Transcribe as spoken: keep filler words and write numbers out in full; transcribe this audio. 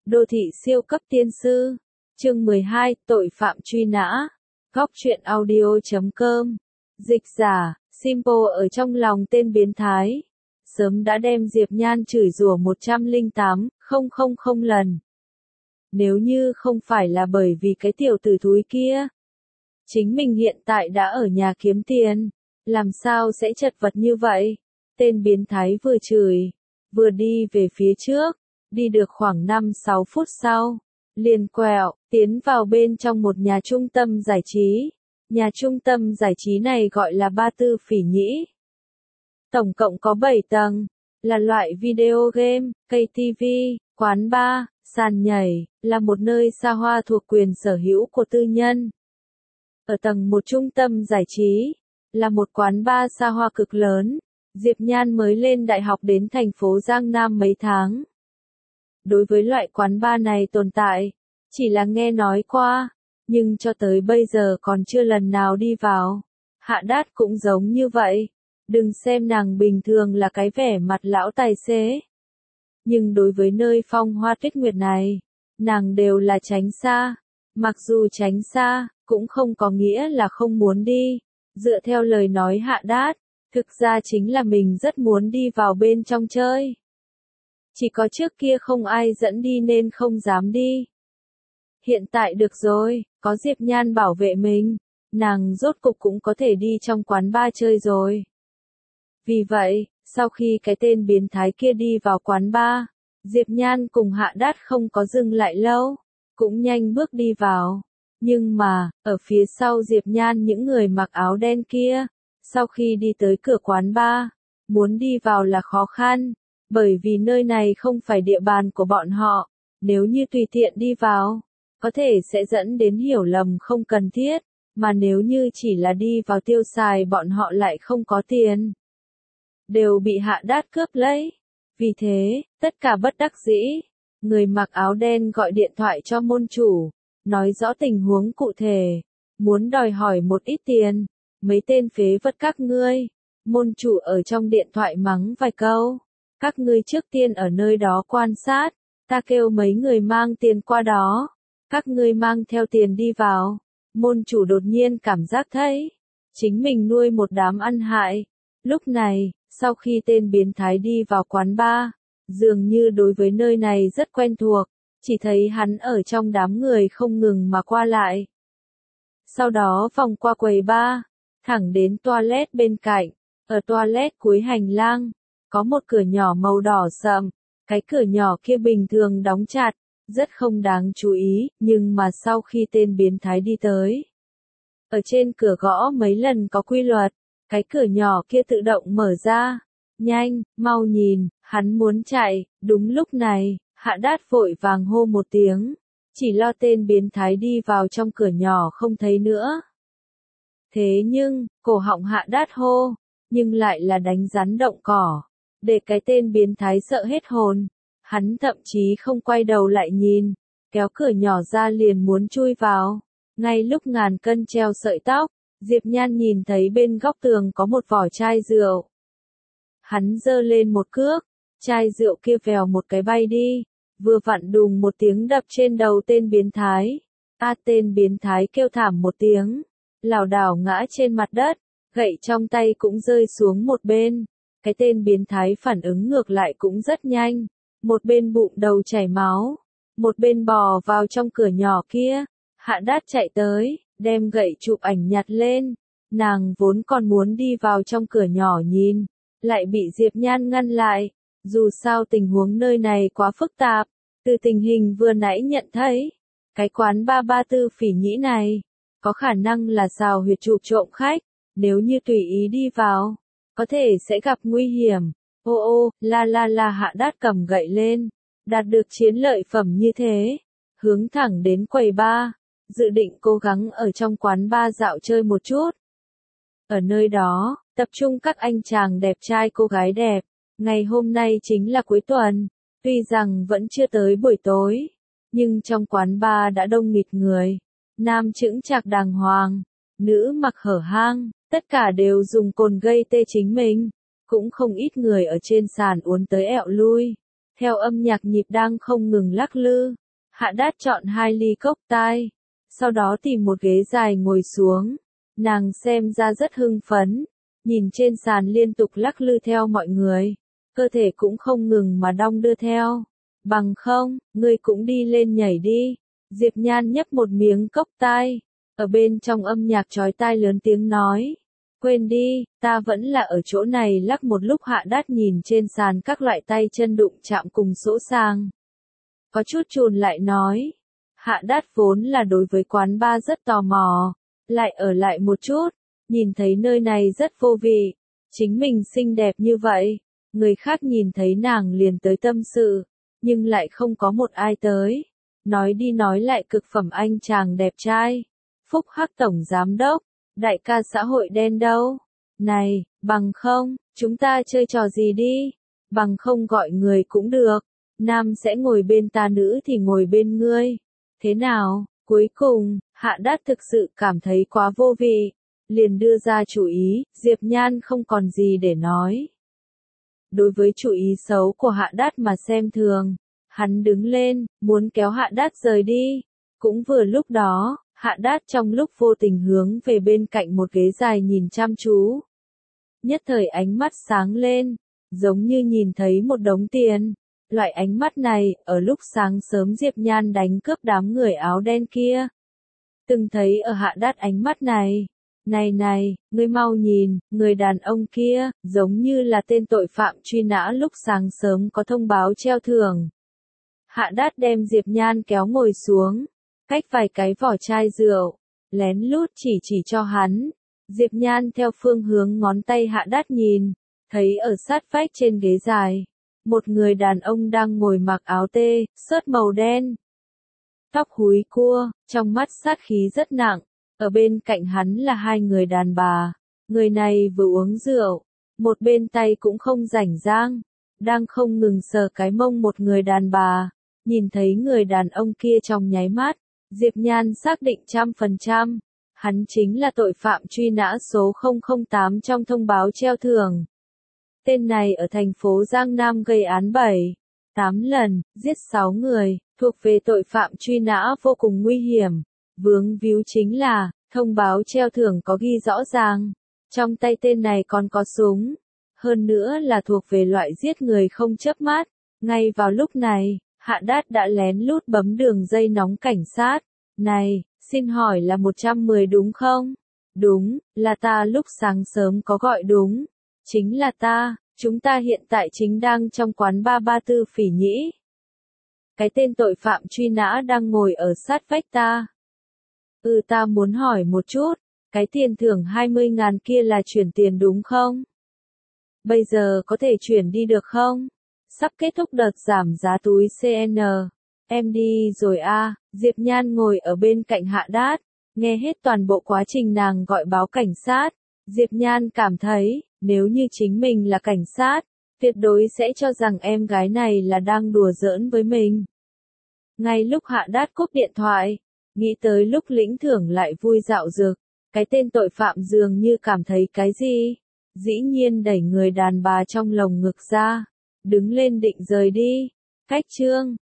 Đô thị siêu cấp tiên sư. Chương mười hai, tội phạm truy nã. Góc truyện audio chấm com. Dịch giả, Simple ở trong lòng tên biến thái. Sớm đã đem Diệp Nhan chửi rủa một trăm lẻ tám nghìn lần. Nếu như không phải là bởi vì cái tiểu tử thúi kia. Chính mình hiện tại đã ở nhà kiếm tiền. Làm sao sẽ chật vật như vậy? Tên biến thái vừa chửi, vừa đi về phía trước. Đi được khoảng năm sáu phút sau, liền quẹo, tiến vào bên trong một nhà trung tâm giải trí. Nhà trung tâm giải trí này gọi là Ba Tư Phỉ Nhĩ. Tổng cộng có bảy tầng, là loại video game, cây ti vi, quán bar, sàn nhảy, là một nơi xa hoa thuộc quyền sở hữu của tư nhân. Ở tầng một trung tâm giải trí, là một quán bar xa hoa cực lớn. Diệp Nhan mới lên đại học đến thành phố Giang Nam mấy tháng. Đối với loại quán bar này tồn tại, chỉ là nghe nói qua, nhưng cho tới bây giờ còn chưa lần nào đi vào. Hạ Đát cũng giống như vậy, đừng xem nàng bình thường là cái vẻ mặt lão tài xế. Nhưng đối với nơi phong hoa tuyết nguyệt này, nàng đều là tránh xa, mặc dù tránh xa, cũng không có nghĩa là không muốn đi. Dựa theo lời nói Hạ Đát, thực ra chính là mình rất muốn đi vào bên trong chơi. Chỉ có trước kia không ai dẫn đi nên không dám đi. Hiện tại được rồi, có Diệp Nhan bảo vệ mình, nàng rốt cục cũng có thể đi trong quán bar chơi rồi. Vì vậy, sau khi cái tên biến thái kia đi vào quán bar, Diệp Nhan cùng Hạ Đát không có dừng lại lâu, cũng nhanh bước đi vào. Nhưng mà, ở phía sau Diệp Nhan những người mặc áo đen kia, sau khi đi tới cửa quán bar, muốn đi vào là khó khăn. Bởi vì nơi này không phải địa bàn của bọn họ, nếu như tùy tiện đi vào, có thể sẽ dẫn đến hiểu lầm không cần thiết, mà nếu như chỉ là đi vào tiêu xài bọn họ lại không có tiền. Đều bị Hạ Đát cướp lấy. Vì thế, tất cả bất đắc dĩ, người mặc áo đen gọi điện thoại cho môn chủ, nói rõ tình huống cụ thể, muốn đòi hỏi một ít tiền, mấy tên phế vật các ngươi. Môn chủ ở trong điện thoại mắng vài câu. Các ngươi trước tiên ở nơi đó quan sát, ta kêu mấy người mang tiền qua đó, các ngươi mang theo tiền đi vào. Môn chủ đột nhiên cảm giác thấy, chính mình nuôi một đám ăn hại. Lúc này, sau khi tên biến thái đi vào quán bar, dường như đối với nơi này rất quen thuộc, chỉ thấy hắn ở trong đám người không ngừng mà qua lại. Sau đó vòng qua quầy bar, thẳng đến toilet bên cạnh, ở toilet cuối hành lang. Có một cửa nhỏ màu đỏ sậm, cái cửa nhỏ kia bình thường đóng chặt, rất không đáng chú ý, nhưng mà sau khi tên biến thái đi tới, ở trên cửa gõ mấy lần có quy luật, cái cửa nhỏ kia tự động mở ra. Nhanh, mau nhìn, hắn muốn chạy. Đúng lúc này, Hạ Đát vội vàng hô một tiếng, chỉ lo tên biến thái đi vào trong cửa nhỏ không thấy nữa. Thế nhưng, cổ họng Hạ Đát hô, nhưng lại là đánh rắn động cỏ. Để cái tên biến thái sợ hết hồn, hắn thậm chí không quay đầu lại nhìn, kéo cửa nhỏ ra liền muốn chui vào. Ngay lúc ngàn cân treo sợi tóc, Diệp Nhan nhìn thấy bên góc tường có một vỏ chai rượu. Hắn giơ lên một cước, chai rượu kia vèo một cái bay đi, vừa vặn đùng một tiếng đập trên đầu tên biến thái. A tên biến thái kêu thảm một tiếng, lảo đảo ngã trên mặt đất, gậy trong tay cũng rơi xuống một bên. Cái tên biến thái phản ứng ngược lại cũng rất nhanh, một bên bụng đầu chảy máu, một bên bò vào trong cửa nhỏ kia. Hạ Đát chạy tới, đem gậy chụp ảnh nhặt lên, nàng vốn còn muốn đi vào trong cửa nhỏ nhìn, lại bị Diệp Nhan ngăn lại, dù sao tình huống nơi này quá phức tạp, từ tình hình vừa nãy nhận thấy, cái quán ba Ba Tư Phỉ Nhĩ này, có khả năng là xào huyệt chụp trộm khách, nếu như tùy ý đi vào, có thể sẽ gặp nguy hiểm. Ô ô, la la la Hạ Đát cầm gậy lên, đạt được chiến lợi phẩm như thế, hướng thẳng đến quầy bar, dự định cố gắng ở trong quán bar dạo chơi một chút. Ở nơi đó, tập trung các anh chàng đẹp trai cô gái đẹp, ngày hôm nay chính là cuối tuần, tuy rằng vẫn chưa tới buổi tối, nhưng trong quán bar đã đông nghịt người, nam chững chạc đàng hoàng, nữ mặc hở hang. Tất cả đều dùng cồn gây tê chính mình, cũng không ít người ở trên sàn uốn tới ẹo lui. Theo âm nhạc nhịp đang không ngừng lắc lư, Hạ Đát chọn hai ly cốc tai, sau đó tìm một ghế dài ngồi xuống. Nàng xem ra rất hưng phấn, nhìn trên sàn liên tục lắc lư theo mọi người, cơ thể cũng không ngừng mà đong đưa theo. Bằng không, ngươi cũng đi lên nhảy đi. Diệp Nhan nhấp một miếng cốc tai, ở bên trong âm nhạc chói tai lớn tiếng nói. Quên đi, ta vẫn là ở chỗ này lắc một lúc. Hạ Đát nhìn trên sàn các loại tay chân đụng chạm cùng sỗ sàng, có chút chồn lại nói. Hạ Đát vốn là đối với quán bar rất tò mò, lại ở lại một chút, nhìn thấy nơi này rất vô vị, chính mình xinh đẹp như vậy, người khác nhìn thấy nàng liền tới tâm sự, nhưng lại không có một ai tới. Nói đi nói lại cực phẩm anh chàng đẹp trai, Phúc Hắc tổng giám đốc, đại ca xã hội đen đâu? Này, bằng không, chúng ta chơi trò gì đi? Bằng không gọi người cũng được, nam sẽ ngồi bên ta, nữ thì ngồi bên ngươi. Thế nào? Cuối cùng, Hạ Đát thực sự cảm thấy quá vô vị, liền đưa ra chủ ý. Diệp Nhan không còn gì để nói. Đối với chủ ý xấu của Hạ Đát mà xem thường, hắn đứng lên, muốn kéo Hạ Đát rời đi. Cũng vừa lúc đó, Hạ Đát trong lúc vô tình hướng về bên cạnh một ghế dài nhìn chăm chú. Nhất thời ánh mắt sáng lên, giống như nhìn thấy một đống tiền. Loại ánh mắt này, ở lúc sáng sớm Diệp Nhan đánh cướp đám người áo đen kia. Từng thấy ở Hạ Đát ánh mắt này. Này này, ngươi mau nhìn, người đàn ông kia, giống như là tên tội phạm truy nã lúc sáng sớm có thông báo treo thưởng. Hạ Đát đem Diệp Nhan kéo ngồi xuống, cách vài cái vỏ chai rượu, lén lút chỉ chỉ cho hắn. Diệp Nhan theo phương hướng ngón tay Hạ Đát nhìn, thấy ở sát vách trên ghế dài, một người đàn ông đang ngồi mặc áo tê, sớt màu đen. Tóc húi cua, trong mắt sát khí rất nặng, ở bên cạnh hắn là hai người đàn bà. Người này vừa uống rượu, một bên tay cũng không rảnh rang, đang không ngừng sờ cái mông một người đàn bà. Nhìn thấy người đàn ông kia trong nháy mắt, Diệp Nhan xác định trăm phần trăm, hắn chính là tội phạm truy nã số không không tám trong thông báo treo thưởng. Tên này ở thành phố Giang Nam gây án bảy, tám lần, giết sáu người, thuộc về tội phạm truy nã vô cùng nguy hiểm. Vướng víu chính là, thông báo treo thưởng có ghi rõ ràng, trong tay tên này còn có súng, hơn nữa là thuộc về loại giết người không chớp mắt. Ngay vào lúc này, Hạ Đát đã lén lút bấm đường dây nóng cảnh sát. Này, xin hỏi là một trăm mười đúng không? Đúng, là ta lúc sáng sớm có gọi đúng. Chính là ta, chúng ta hiện tại chính đang trong quán ba ba tư Phỉ Nhĩ. Cái tên tội phạm truy nã đang ngồi ở sát vách ta. Ừ, ta muốn hỏi một chút, cái tiền thưởng hai mươi ngàn kia là chuyển tiền đúng không? Bây giờ có thể chuyển đi được không? Sắp kết thúc đợt giảm giá túi xê en. Em đi rồi a. À. Diệp Nhan ngồi ở bên cạnh Hạ Đát, nghe hết toàn bộ quá trình nàng gọi báo cảnh sát. Diệp Nhan cảm thấy, nếu như chính mình là cảnh sát, tuyệt đối sẽ cho rằng em gái này là đang đùa giỡn với mình. Ngay lúc Hạ Đát cúp điện thoại, nghĩ tới lúc lĩnh thưởng lại vui dạo dực, cái tên tội phạm dường như cảm thấy cái gì, dĩ nhiên đẩy người đàn bà trong lồng ngực ra, đứng lên định rời đi. Cách chương